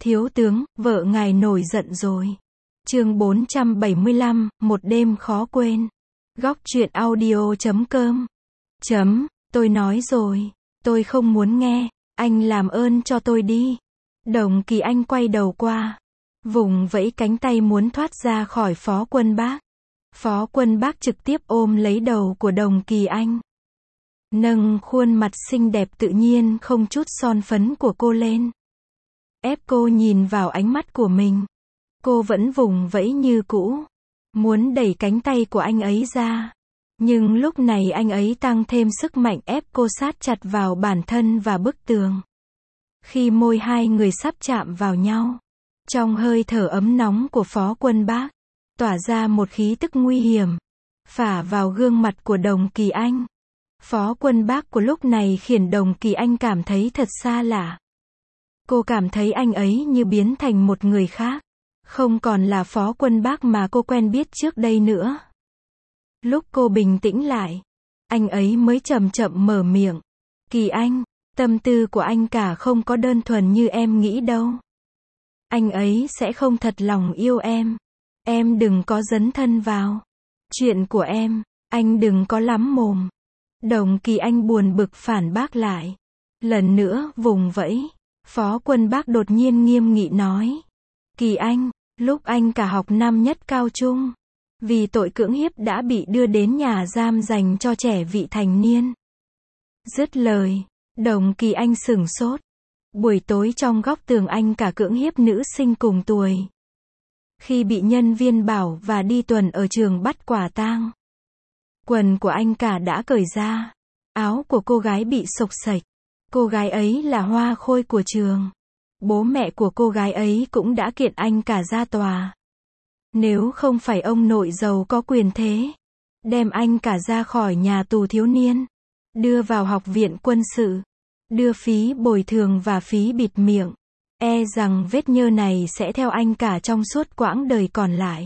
Thiếu tướng, vợ ngài nổi giận rồi. Chương 475, một đêm khó quên. Góc truyện audio.com. Tôi nói rồi, tôi không muốn nghe, anh làm ơn cho tôi đi. Đồng Kỳ Anh quay đầu qua, vùng vẫy cánh tay muốn thoát ra khỏi Phó Quân Bác. Phó Quân Bác trực tiếp ôm lấy đầu của Đồng Kỳ Anh, nâng khuôn mặt xinh đẹp tự nhiên không chút son phấn của cô lên, ép cô nhìn vào ánh mắt của mình. Cô vẫn vùng vẫy như cũ, muốn đẩy cánh tay của anh ấy ra. Nhưng lúc này anh ấy tăng thêm sức mạnh ép cô sát chặt vào bản thân và bức tường. Khi môi hai người sắp chạm vào nhau, trong hơi thở ấm nóng của Phó Quân Bác, tỏa ra một khí tức nguy hiểm, phả vào gương mặt của Đồng Kỳ Anh. Phó Quân Bác của lúc này khiến Đồng Kỳ Anh cảm thấy thật xa lạ. Cô cảm thấy anh ấy như biến thành một người khác, không còn là Phó Quân Bác mà cô quen biết trước đây nữa. Lúc cô bình tĩnh lại, anh ấy mới chậm chậm mở miệng. Kỳ Anh, tâm tư của anh cả không có đơn thuần như em nghĩ đâu. Anh ấy sẽ không thật lòng yêu em. Em đừng có dấn thân vào chuyện của em, anh đừng có lắm mồm. Đồng Kỳ Anh buồn bực phản bác lại. Lần nữa vùng vẫy, Phó Quân Bác đột nhiên nghiêm nghị nói. Kỳ Anh, lúc anh cả học năm nhất cao trung, vì tội cưỡng hiếp đã bị đưa đến nhà giam dành cho trẻ vị thành niên. Dứt lời, Đồng Kỳ Anh sửng sốt. Buổi tối trong góc tường anh cả cưỡng hiếp nữ sinh cùng tuổi. Khi bị nhân viên bảo và đi tuần ở trường bắt quả tang, quần của anh cả đã cởi ra, áo của cô gái bị xộc xệch. Cô gái ấy là hoa khôi của trường. Bố mẹ của cô gái ấy cũng đã kiện anh cả ra tòa. Nếu không phải ông nội giàu có quyền thế, đem anh cả ra khỏi nhà tù thiếu niên, đưa vào học viện quân sự, đưa phí bồi thường và phí bịt miệng, e rằng vết nhơ này sẽ theo anh cả trong suốt quãng đời còn lại.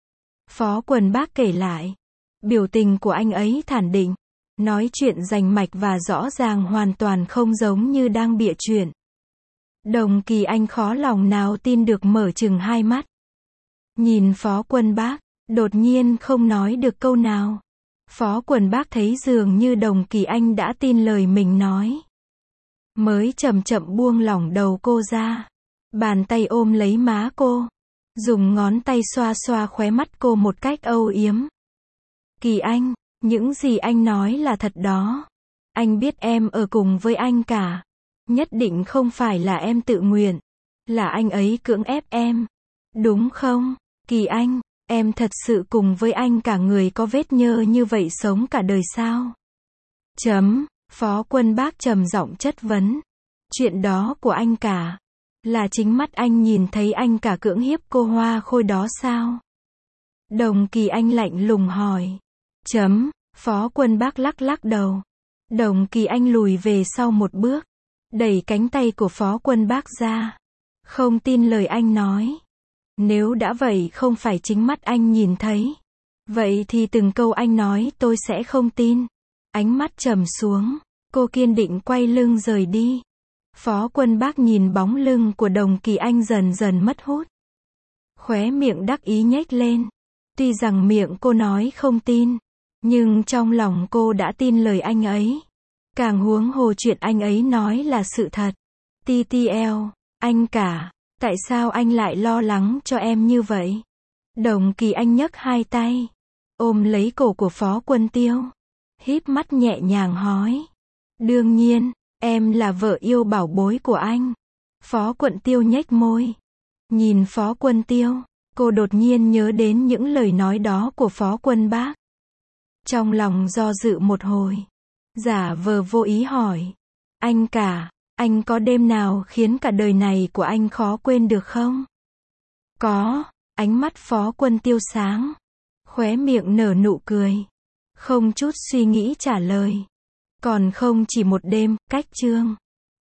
Phó Quân Bác kể lại, biểu tình của anh ấy thản định, nói chuyện rành mạch và rõ ràng, hoàn toàn không giống như đang bịa chuyện. Đồng Kỳ Anh khó lòng nào tin được, mở trừng hai mắt. Nhìn Phó Quân Bác, đột nhiên không nói được câu nào. Phó Quân Bác thấy dường như Đồng Kỳ Anh đã tin lời mình nói, mới chậm chậm buông lỏng đầu cô ra. Bàn tay ôm lấy má cô, dùng ngón tay xoa xoa khóe mắt cô một cách âu yếm. Kỳ Anh, những gì anh nói là thật đó. Anh biết em ở cùng với anh cả. Nhất định không phải là em tự nguyện. Là anh ấy cưỡng ép em. Đúng không? Kỳ Anh, em thật sự cùng với anh cả, người có vết nhơ như vậy sống cả đời sao? Phó Quân Bác trầm giọng chất vấn. Chuyện đó của anh cả, là chính mắt anh nhìn thấy anh cả cưỡng hiếp cô hoa khôi đó sao? Đồng Kỳ Anh lạnh lùng hỏi. Phó Quân Bác lắc lắc đầu. Đồng Kỳ Anh lùi về sau một bước, đẩy cánh tay của Phó Quân Bác ra. Không tin lời anh nói. Nếu đã vậy không phải chính mắt anh nhìn thấy, vậy thì từng câu anh nói tôi sẽ không tin. Ánh mắt trầm xuống, cô kiên định quay lưng rời đi. Phó Quân Bác nhìn bóng lưng của Đồng Kỳ Anh dần dần mất hút, khóe miệng đắc ý nhếch lên. Tuy rằng miệng cô nói không tin, nhưng trong lòng cô đã tin lời anh ấy. Càng huống hồ chuyện anh ấy nói là sự thật. TTL, anh cả, tại sao anh lại lo lắng cho em như vậy? Đồng Kỳ Anh nhấc hai tay, ôm lấy cổ của Phó Quân Tiêu, híp mắt nhẹ nhàng hỏi. Đương nhiên, em là vợ yêu bảo bối của anh. Phó Quân Tiêu nhếch môi, nhìn Phó Quân Tiêu. Cô đột nhiên nhớ đến những lời nói đó của Phó Quân Bác. Trong lòng do dự một hồi, giả vờ vô ý hỏi. Anh cả, anh có đêm nào khiến cả đời này của anh khó quên được không? Có, ánh mắt Phó Quân Tiêu sáng, khóe miệng nở nụ cười, không chút suy nghĩ trả lời. Còn không chỉ một đêm, cách chương.